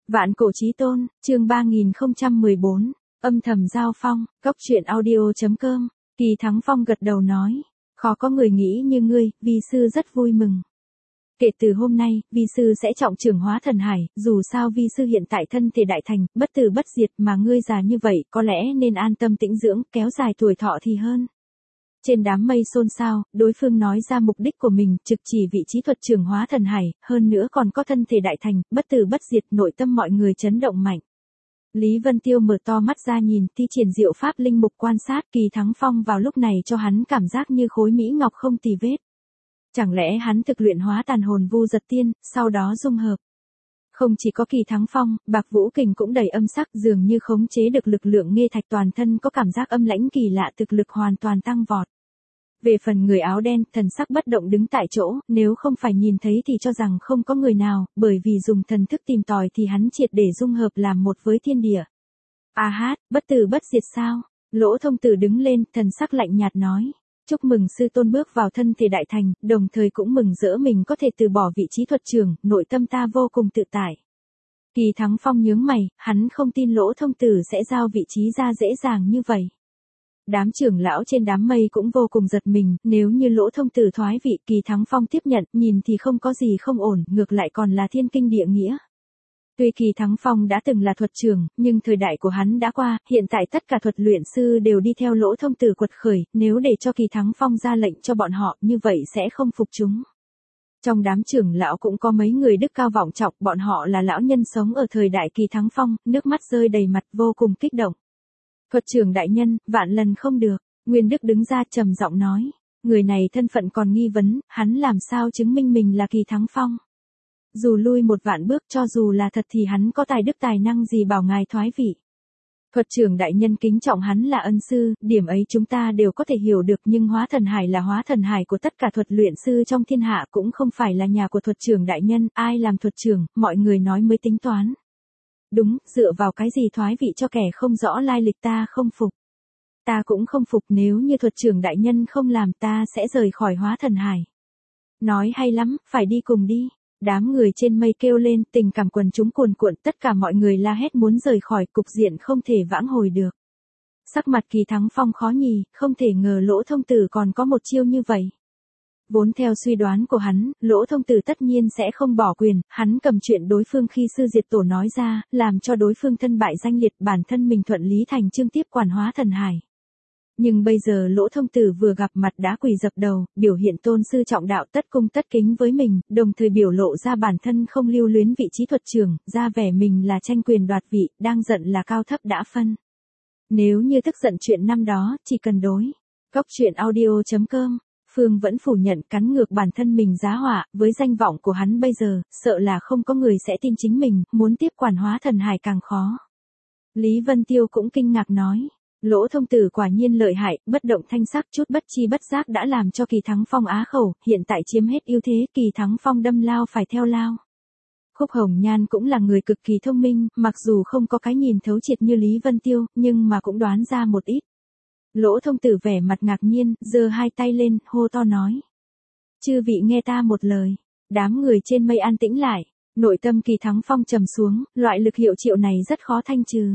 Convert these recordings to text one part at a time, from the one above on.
Vạn cổ chí tôn, chương 3014, âm thầm giao phong, góc truyện audio.com, Kỳ Thắng Phong gật đầu nói, khó có người nghĩ như ngươi, vi sư rất vui mừng. Kể từ hôm nay, vi sư sẽ trọng trưởng hóa thần hải, dù sao vi sư hiện tại thân thể đại thành, bất tử bất diệt mà ngươi già như vậy, có lẽ nên an tâm tĩnh dưỡng, kéo dài tuổi thọ thì hơn. Trên đám mây xôn xao, đối phương nói ra mục đích của mình, trực chỉ vị trí thuật trưởng hóa thần hải, hơn nữa còn có thân thể đại thành, bất tử bất diệt, nội tâm mọi người chấn động mạnh. Lý Vân Tiêu mở to mắt ra nhìn, thi triển diệu pháp linh mục quan sát, Kỳ Thắng Phong vào lúc này cho hắn cảm giác như khối mỹ ngọc không tì vết. Chẳng lẽ hắn thực luyện hóa tàn hồn vu giật tiên, sau đó dung hợp. Không chỉ có Kỳ Thắng Phong, Bạc Vũ Kình cũng đầy âm sắc, dường như khống chế được lực lượng nghe thạch, toàn thân có cảm giác âm lãnh kỳ lạ, thực lực hoàn toàn tăng vọt. Về phần người áo đen, thần sắc bất động đứng tại chỗ, nếu không phải nhìn thấy thì cho rằng không có người nào, bởi vì dùng thần thức tìm tòi thì hắn triệt để dung hợp làm một với thiên địa. A hát, bất tử bất diệt sao? Lỗ Thông Tử đứng lên, thần sắc lạnh nhạt nói. Chúc mừng sư tôn bước vào thân thể đại thành, đồng thời cũng mừng rỡ mình có thể từ bỏ vị trí thuật trưởng, nội tâm ta vô cùng tự tại. Kỳ Thắng Phong nhướng mày, hắn không tin Lỗ Thông Tử sẽ giao vị trí ra dễ dàng như vậy. Đám trưởng lão trên đám mây cũng vô cùng giật mình, nếu như Lỗ Thông Tử thoái vị, Kỳ Thắng Phong tiếp nhận, nhìn thì không có gì không ổn, ngược lại còn là thiên kinh địa nghĩa. Tuy Kỳ Thắng Phong đã từng là thuật trưởng, nhưng thời đại của hắn đã qua, hiện tại tất cả thuật luyện sư đều đi theo Lỗ Thông Tử quật khởi, nếu để cho Kỳ Thắng Phong ra lệnh cho bọn họ, như vậy sẽ không phục chúng. Trong đám trưởng lão cũng có mấy người đức cao vọng trọng, bọn họ là lão nhân sống ở thời đại Kỳ Thắng Phong, nước mắt rơi đầy mặt vô cùng kích động. Thuật trưởng đại nhân, vạn lần không được, Nguyên Đức đứng ra trầm giọng nói, người này thân phận còn nghi vấn, hắn làm sao chứng minh mình là Kỳ Thắng Phong. Dù lui một vạn bước, cho dù là thật thì hắn có tài đức tài năng gì bảo ngài thoái vị. Thuật trưởng đại nhân kính trọng hắn là ân sư, điểm ấy chúng ta đều có thể hiểu được, nhưng hóa thần hải là hóa thần hải của tất cả thuật luyện sư trong thiên hạ, cũng không phải là nhà của thuật trưởng đại nhân, ai làm thuật trưởng, mọi người nói mới tính toán. Đúng, dựa vào cái gì thoái vị cho kẻ không rõ lai lịch, ta không phục. Ta cũng không phục, nếu như thuật trưởng đại nhân không làm, ta sẽ rời khỏi hóa thần hải. Nói hay lắm, phải đi cùng đi. Đám người trên mây kêu lên, tình cảm quần chúng cuồn cuộn, tất cả mọi người la hét muốn rời khỏi, cục diện không thể vãng hồi được. Sắc mặt Kỳ Thắng Phong khó nhì, không thể ngờ Lỗ Thông Tử còn có một chiêu như vậy. Vốn theo suy đoán của hắn, Lỗ Thông Tử tất nhiên sẽ không bỏ quyền, hắn cầm chuyện đối phương khi sư diệt tổ nói ra, làm cho đối phương thân bại danh liệt, bản thân mình thuận lý thành chương tiếp quản hóa thần hải. Nhưng bây giờ Lỗ Thông Tử vừa gặp mặt đã quỳ dập đầu, biểu hiện tôn sư trọng đạo, tất cung tất kính với mình, đồng thời biểu lộ ra bản thân không lưu luyến vị trí thuật trưởng, ra vẻ mình là tranh quyền đoạt vị, đang giận là cao thấp đã phân. Nếu như tức giận chuyện năm đó, chỉ cần đối. Góc truyện audio.com, Phương vẫn phủ nhận, cắn ngược bản thân mình giá họa, với danh vọng của hắn bây giờ, sợ là không có người sẽ tin chính mình, muốn tiếp quản hóa thần hải càng khó. Lý Vân Tiêu cũng kinh ngạc nói. Lỗ Thông Tử quả nhiên lợi hại, bất động thanh sắc, chút bất chi bất giác đã làm cho Kỳ Thắng Phong á khẩu, hiện tại chiếm hết ưu thế, Kỳ Thắng Phong đâm lao phải theo lao. Khúc Hồng Nhan cũng là người cực kỳ thông minh, mặc dù không có cái nhìn thấu triệt như Lý Vân Tiêu, nhưng mà cũng đoán ra một ít. Lỗ Thông Tử vẻ mặt ngạc nhiên, giơ hai tay lên, hô to nói. Chư vị nghe ta một lời. Đám người trên mây an tĩnh lại, nội tâm Kỳ Thắng Phong trầm xuống, loại lực hiệu triệu này rất khó thanh trừ.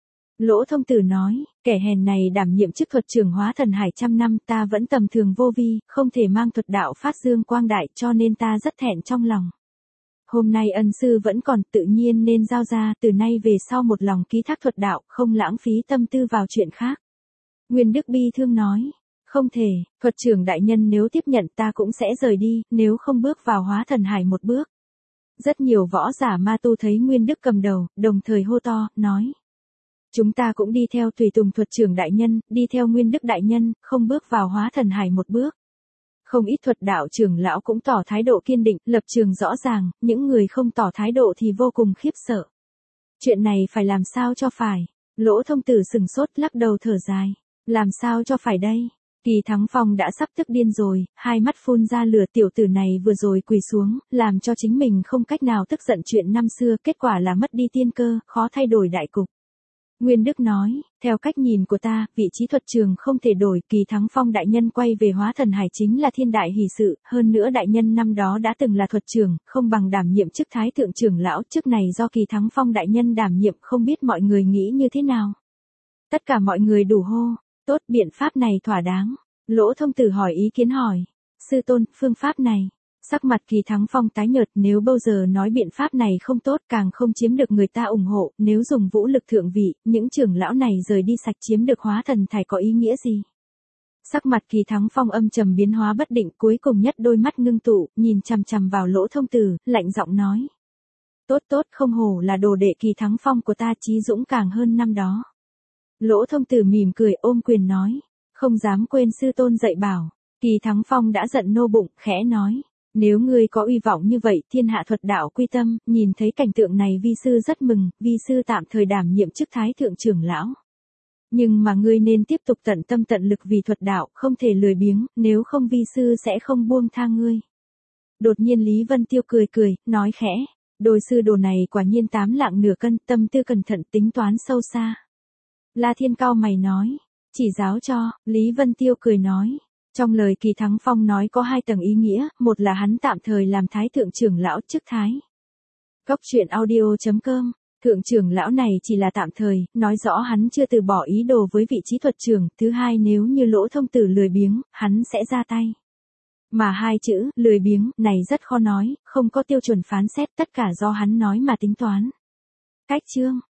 Lỗ Thông Tử nói, kẻ hèn này đảm nhiệm chức thuật trưởng hóa thần hải trăm năm, ta vẫn tầm thường vô vi, không thể mang thuật đạo phát dương quang đại, cho nên ta rất thẹn trong lòng. Hôm nay ân sư vẫn còn, tự nhiên nên giao ra, từ nay về sau một lòng ký thác thuật đạo, không lãng phí tâm tư vào chuyện khác. Nguyên Đức bi thương nói, không thể, thuật trưởng đại nhân nếu tiếp nhận ta cũng sẽ rời đi, nếu không bước vào hóa thần hải một bước. Rất nhiều võ giả ma tu thấy Nguyên Đức cầm đầu, đồng thời hô to, nói. Chúng ta cũng đi theo tùy tùng thuật trưởng đại nhân, đi theo Nguyên Đức đại nhân, không bước vào hóa thần hải một bước. Không ít thuật đạo trưởng lão cũng tỏ thái độ kiên định, lập trường rõ ràng, những người không tỏ thái độ thì vô cùng khiếp sợ. Chuyện này phải làm sao cho phải? Lỗ Thông Tử sừng sốt lắc đầu thở dài. Làm sao cho phải đây? Kỳ Thắng Phong đã sắp tức điên rồi, hai mắt phun ra lửa, tiểu tử này vừa rồi quỳ xuống, làm cho chính mình không cách nào tức giận chuyện năm xưa, kết quả là mất đi tiên cơ, khó thay đổi đại cục. Nguyên Đức nói, theo cách nhìn của ta, vị trí thuật trường không thể đổi, Kỳ Thắng Phong đại nhân quay về hóa thần hải chính là thiên đại hỷ sự, hơn nữa đại nhân năm đó đã từng là thuật trường, không bằng đảm nhiệm chức thái thượng trưởng lão, chức này do Kỳ Thắng Phong đại nhân đảm nhiệm, không biết mọi người nghĩ như thế nào. Tất cả mọi người đủ hô, tốt, biện pháp này thỏa đáng. Lỗ Thông Tử hỏi ý kiến hỏi, sư tôn, phương pháp này. Sắc mặt Kỳ Thắng Phong tái nhợt, nếu bao giờ nói biện pháp này không tốt, càng không chiếm được người ta ủng hộ, nếu dùng vũ lực thượng vị, những trưởng lão này rời đi sạch chiếm được hóa thần thải có ý nghĩa gì? Sắc mặt Kỳ Thắng Phong âm trầm biến hóa bất định, cuối cùng nhất đôi mắt ngưng tụ, nhìn chằm chằm vào Lỗ Thông Tử, lạnh giọng nói. Tốt tốt, không hổ là đồ đệ Kỳ Thắng Phong của ta, chí dũng càng hơn năm đó. Lỗ Thông Tử mỉm cười ôm quyền nói, không dám quên sư tôn dạy bảo. Kỳ Thắng Phong đã giận nô bụng, khẽ nói. Nếu ngươi có uy vọng như vậy, thiên hạ thuật đạo quy tâm, nhìn thấy cảnh tượng này vi sư rất mừng, vi sư tạm thời đảm nhiệm chức thái thượng trưởng lão. Nhưng mà ngươi nên tiếp tục tận tâm tận lực vì thuật đạo, không thể lười biếng, nếu không vi sư sẽ không buông tha ngươi. Đột nhiên Lý Vân Tiêu cười cười, nói khẽ, đôi sư đồ này quả nhiên 8 lạng nửa cân, tâm tư cẩn thận tính toán sâu xa. La Thiên cau mày nói, chỉ giáo cho, Lý Vân Tiêu cười nói. Trong lời Kỳ Thắng Phong nói có 2 tầng ý nghĩa, một là hắn tạm thời làm thái thượng trưởng lão chức thái. Góc truyện audio.com, thượng trưởng lão này chỉ là tạm thời, nói rõ hắn chưa từ bỏ ý đồ với vị trí thuật trưởng, thứ hai nếu như Lỗ Thông Tử lười biếng, hắn sẽ ra tay. Mà 2 chữ, lười biếng, này rất khó nói, không có tiêu chuẩn phán xét, tất cả do hắn nói mà tính toán. Cách chương.